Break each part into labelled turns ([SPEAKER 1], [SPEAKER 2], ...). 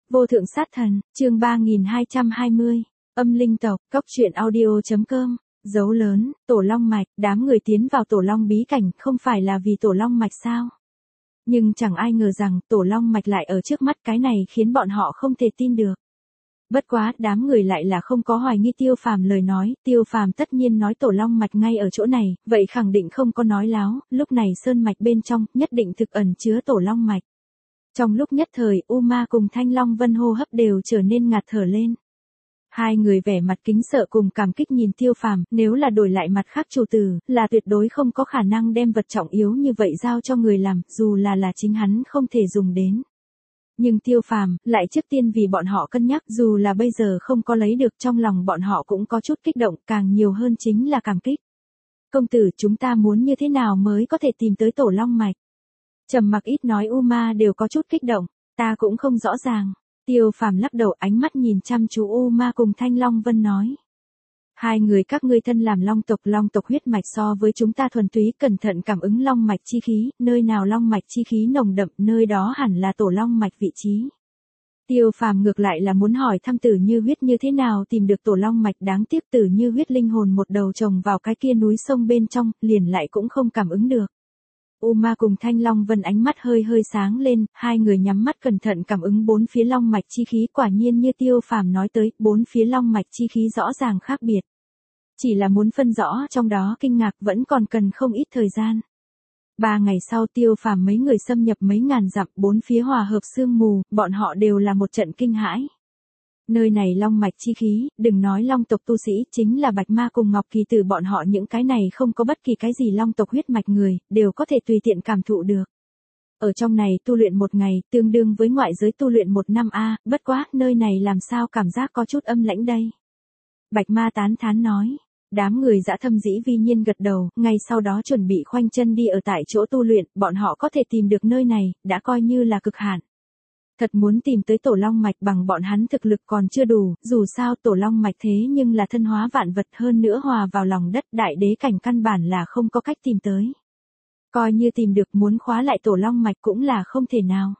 [SPEAKER 1] Vô thượng sát thần, chương 3220, âm linh tộc, cốc truyện audio.com, dấu lớn, tổ long mạch, đám người tiến vào tổ long bí cảnh không phải là vì tổ long mạch sao? Nhưng chẳng ai ngờ rằng tổ long mạch lại ở trước mắt, cái này khiến bọn họ không thể tin được. Bất quá, đám người lại là không có hoài nghi Tiêu Phàm lời nói, Tiêu Phàm tất nhiên nói tổ long mạch ngay ở chỗ này, vậy khẳng định không có nói láo, lúc này sơn mạch bên trong, nhất định thực ẩn chứa tổ long mạch. Trong lúc nhất thời, U Ma cùng Thanh Long Vân hô hấp đều trở nên ngạt thở lên. Hai người vẻ mặt kính sợ cùng cảm kích nhìn Tiêu Phàm, nếu là đổi lại mặt khác chủ tử, là tuyệt đối không có khả năng đem vật trọng yếu như vậy giao cho người làm, dù là chính hắn không thể dùng đến. Nhưng Tiêu Phàm lại trước tiên vì bọn họ cân nhắc, dù là bây giờ không có lấy được, trong lòng bọn họ cũng có chút kích động, càng nhiều hơn chính là cảm kích. Công tử, chúng ta muốn như thế nào mới có thể tìm tới tổ long mạch? Trầm Mặc ít nói U Ma đều có chút kích động, ta cũng không rõ ràng. Tiêu Phàm lắc đầu, ánh mắt nhìn chăm chú U Ma cùng Thanh Long Vân nói. Hai người các ngươi thân làm long tộc huyết mạch so với chúng ta thuần túy, cẩn thận cảm ứng long mạch chi khí, nơi nào long mạch chi khí nồng đậm, nơi đó hẳn là tổ long mạch vị trí. Tiêu Phàm ngược lại là muốn hỏi thăm Tử Như Huyết như thế nào tìm được tổ long mạch, đáng tiếc Tử Như Huyết linh hồn một đầu trồng vào cái kia núi sông bên trong, liền lại cũng không cảm ứng được. U Ma cùng Thanh Long Vân ánh mắt hơi sáng lên, hai người nhắm mắt cẩn thận cảm ứng bốn phía long mạch chi khí, quả nhiên như Tiêu Phàm nói tới, bốn phía long mạch chi khí rõ ràng khác biệt. Chỉ là muốn phân rõ trong đó kinh ngạc vẫn còn cần không ít thời gian. 3 ngày sau Tiêu Phàm mấy người xâm nhập mấy ngàn dặm, bốn phía hòa hợp sương mù, bọn họ đều là một trận kinh hãi. Nơi này long mạch chi khí, đừng nói long tộc tu sĩ, chính là Bạch Ma cùng Ngọc Kỳ Tử bọn họ những cái này không có bất kỳ cái gì long tộc huyết mạch người, đều có thể tùy tiện cảm thụ được. Ở trong này tu luyện một ngày, tương đương với ngoại giới tu luyện 1 năm a, bất quá, nơi này làm sao cảm giác có chút âm lãnh đây. Bạch Ma tán thán nói. Đám người dã thâm dĩ vi nhiên gật đầu, ngay sau đó chuẩn bị khoanh chân đi ở tại chỗ tu luyện, bọn họ có thể tìm được nơi này, đã coi như là cực hạn. Thật muốn tìm tới tổ long mạch bằng bọn hắn thực lực còn chưa đủ, dù sao tổ long mạch thế nhưng là thân hóa vạn vật, hơn nữa hòa vào lòng đất, đại đế cảnh căn bản là không có cách tìm tới. Coi như tìm được, muốn khóa lại tổ long mạch cũng là không thể nào.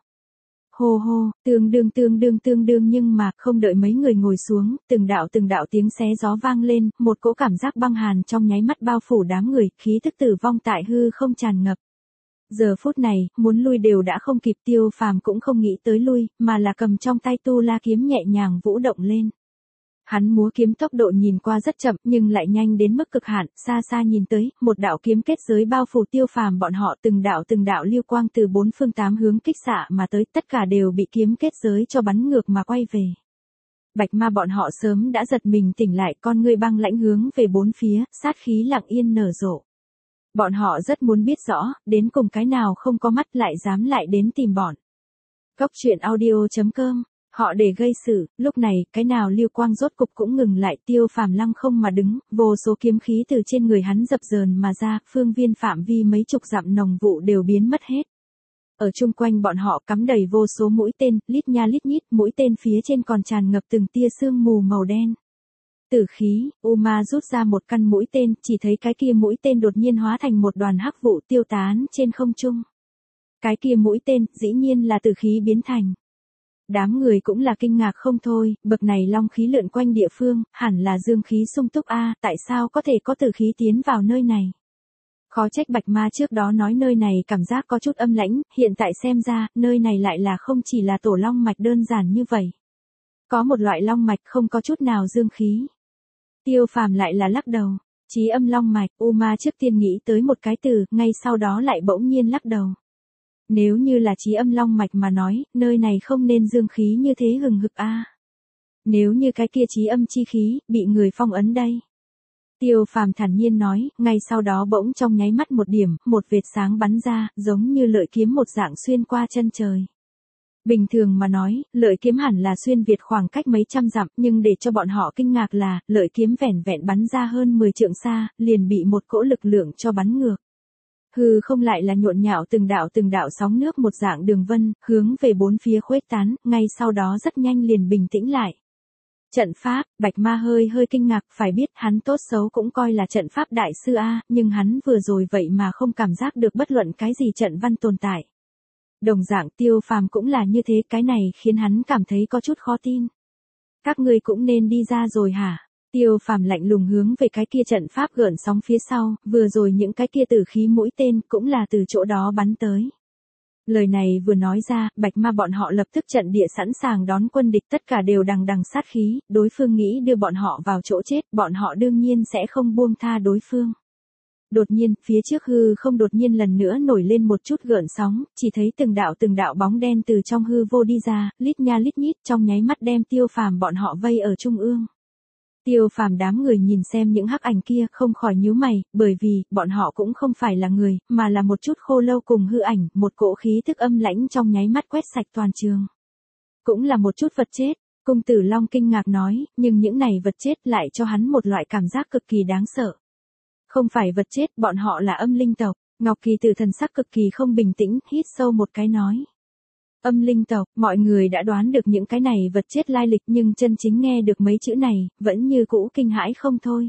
[SPEAKER 1] Hô hô, tương đương, nhưng mà không đợi mấy người ngồi xuống, từng đạo tiếng xé gió vang lên, một cỗ cảm giác băng hàn trong nháy mắt bao phủ đám người, khí thức tử vong tại hư không tràn ngập. Giờ phút này, muốn lui đều đã không kịp, Tiêu Phàm cũng không nghĩ tới lui, mà là cầm trong tay tu la kiếm nhẹ nhàng vũ động lên. Hắn múa kiếm tốc độ nhìn qua rất chậm, nhưng lại nhanh đến mức cực hạn, xa nhìn tới, một đạo kiếm kết giới bao phủ Tiêu Phàm bọn họ, từng đạo lưu quang từ 4 phương 8 hướng kích xạ mà tới, tất cả đều bị kiếm kết giới cho bắn ngược mà quay về. Bạch Ma bọn họ sớm đã giật mình tỉnh lại, con ngươi băng lãnh hướng về bốn phía, sát khí lặng yên nở rộ. Bọn họ rất muốn biết rõ, đến cùng cái nào không có mắt lại dám lại đến tìm bọn. Cốc truyện audio.com, họ để gây sự, lúc này, cái nào lưu quang rốt cục cũng ngừng lại, Tiêu Phàm lăng không mà đứng, vô số kiếm khí từ trên người hắn dập dờn mà ra, phương viên phạm vi mấy chục dặm nồng vụ đều biến mất hết. Ở chung quanh bọn họ cắm đầy vô số mũi tên, lít nha lít nhít, mũi tên phía trên còn tràn ngập từng tia sương mù màu đen. Tử khí, U Ma rút ra một căn mũi tên, chỉ thấy cái kia mũi tên đột nhiên hóa thành một đoàn hắc vụ tiêu tán trên không trung. Cái kia mũi tên, dĩ nhiên là tử khí biến thành. Đám người cũng là kinh ngạc không thôi, bậc này long khí lượn quanh địa phương, hẳn là dương khí sung túc a, tại sao có thể có tử khí tiến vào nơi này? Khó trách Bạch Ma trước đó nói nơi này cảm giác có chút âm lãnh, hiện tại xem ra, nơi này lại là không chỉ là tổ long mạch đơn giản như vậy. Có một loại long mạch không có chút nào dương khí. Tiêu Phàm lại là lắc đầu, chí âm long mạch, U Ma trước tiên nghĩ tới một cái từ, ngay sau đó lại bỗng nhiên lắc đầu. Nếu như là chí âm long mạch mà nói, nơi này không nên dương khí như thế hừng hực a. Nếu như cái kia chí âm chi khí, bị người phong ấn đây. Tiêu Phàm thản nhiên nói, ngay sau đó bỗng trong nháy mắt một điểm, một vệt sáng bắn ra, giống như lợi kiếm một dạng xuyên qua chân trời. Bình thường mà nói, lợi kiếm hẳn là xuyên việt khoảng cách mấy trăm dặm, nhưng để cho bọn họ kinh ngạc là, lợi kiếm vẻn vẹn bắn ra hơn 10 trượng xa, liền bị một cỗ lực lượng cho bắn ngược. Hư không lại là nhộn nhạo từng đạo sóng nước một dạng đường vân, hướng về bốn phía khuếch tán, ngay sau đó rất nhanh liền bình tĩnh lại. Trận pháp, Bạch Ma hơi kinh ngạc, phải biết hắn tốt xấu cũng coi là trận pháp đại sư a, nhưng hắn vừa rồi vậy mà không cảm giác được bất luận cái gì trận văn tồn tại. Đồng dạng Tiêu Phàm cũng là như thế, cái này khiến hắn cảm thấy có chút khó tin. Các ngươi cũng nên đi ra rồi hả? Tiêu Phàm lạnh lùng hướng về cái kia trận pháp gợn sóng phía sau, vừa rồi những cái kia tử khí mũi tên cũng là từ chỗ đó bắn tới. Lời này vừa nói ra, Bạch Ma bọn họ lập tức trận địa sẵn sàng đón quân địch, tất cả đều đằng đằng sát khí, đối phương nghĩ đưa bọn họ vào chỗ chết, bọn họ đương nhiên sẽ không buông tha đối phương. Đột nhiên, phía trước hư không đột nhiên lần nữa nổi lên một chút gợn sóng, chỉ thấy từng đạo bóng đen từ trong hư vô đi ra, lít nha lít nhít, trong nháy mắt đem Tiêu Phàm bọn họ vây ở trung ương. Tiêu Phàm đám người nhìn xem những hắc ảnh kia không khỏi nhíu mày, bởi vì, bọn họ cũng không phải là người, mà là một chút khô lâu cùng hư ảnh, một cỗ khí tức âm lãnh trong nháy mắt quét sạch toàn trường. Cũng là một chút vật chết, Cung Tử Long kinh ngạc nói, nhưng những này vật chết lại cho hắn một loại cảm giác cực kỳ đáng sợ. Không phải vật chết, bọn họ là âm linh tộc. Ngọc Kỳ Tử thần sắc cực kỳ không bình tĩnh, hít sâu một cái nói. Âm linh tộc, mọi người đã đoán được những cái này vật chết lai lịch, nhưng chân chính nghe được mấy chữ này, vẫn như cũ kinh hãi không thôi.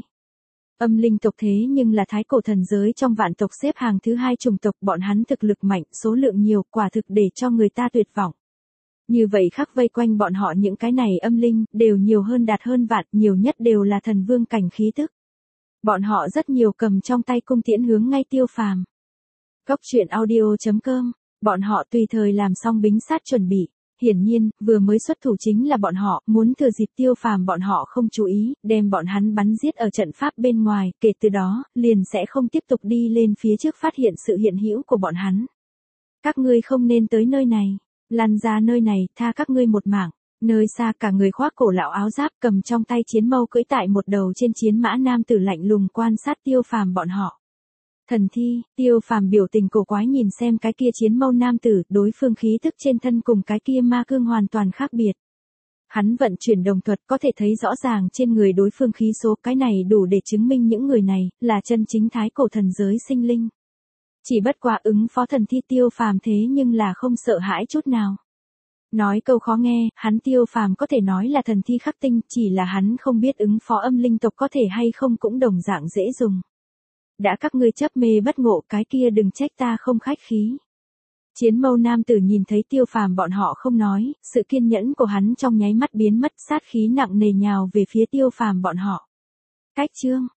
[SPEAKER 1] Âm linh tộc thế nhưng là thái cổ thần giới trong vạn tộc xếp hàng thứ 2 chủng tộc, bọn hắn thực lực mạnh, số lượng nhiều, quả thực để cho người ta tuyệt vọng. Như vậy khắc vây quanh bọn họ những cái này âm linh, đều nhiều hơn đạt hơn vạn, nhiều nhất đều là thần vương cảnh khí tức. Bọn họ rất nhiều cầm trong tay cung tiễn hướng ngay Tiêu Phàm. Cốc truyện audio.com, bọn họ tùy thời làm xong bính sát chuẩn bị. Hiển nhiên, vừa mới xuất thủ chính là bọn họ, muốn thừa dịp Tiêu Phàm bọn họ không chú ý, đem bọn hắn bắn giết ở trận pháp bên ngoài, kể từ đó, liền sẽ không tiếp tục đi lên phía trước phát hiện sự hiện hữu của bọn hắn. Các ngươi không nên tới nơi này, lăn ra nơi này, tha các ngươi một mạng. Nơi xa cả người khoác cổ lão áo giáp cầm trong tay chiến mâu cưỡi tại một đầu trên chiến mã nam tử lạnh lùng quan sát Tiêu Phàm bọn họ. Thần thi, Tiêu Phàm biểu tình cổ quái nhìn xem cái kia chiến mâu nam tử, đối phương khí tức trên thân cùng cái kia ma cương hoàn toàn khác biệt. Hắn vận chuyển đồng thuật có thể thấy rõ ràng trên người đối phương khí số, cái này đủ để chứng minh những người này là chân chính thái cổ thần giới sinh linh. Chỉ bất quá ứng phó thần thi Tiêu Phàm thế nhưng là không sợ hãi chút nào. Nói câu khó nghe, hắn Tiêu Phàm có thể nói là thần thi khắc tinh, chỉ là hắn không biết ứng phó âm linh tộc có thể hay không cũng đồng dạng dễ dùng. Đã các ngươi chấp mê bất ngộ, cái kia đừng trách ta không khách khí. Chiến mâu nam tử nhìn thấy Tiêu Phàm bọn họ không nói, sự kiên nhẫn của hắn trong nháy mắt biến mất, sát khí nặng nề nhào về phía Tiêu Phàm bọn họ. Cách chương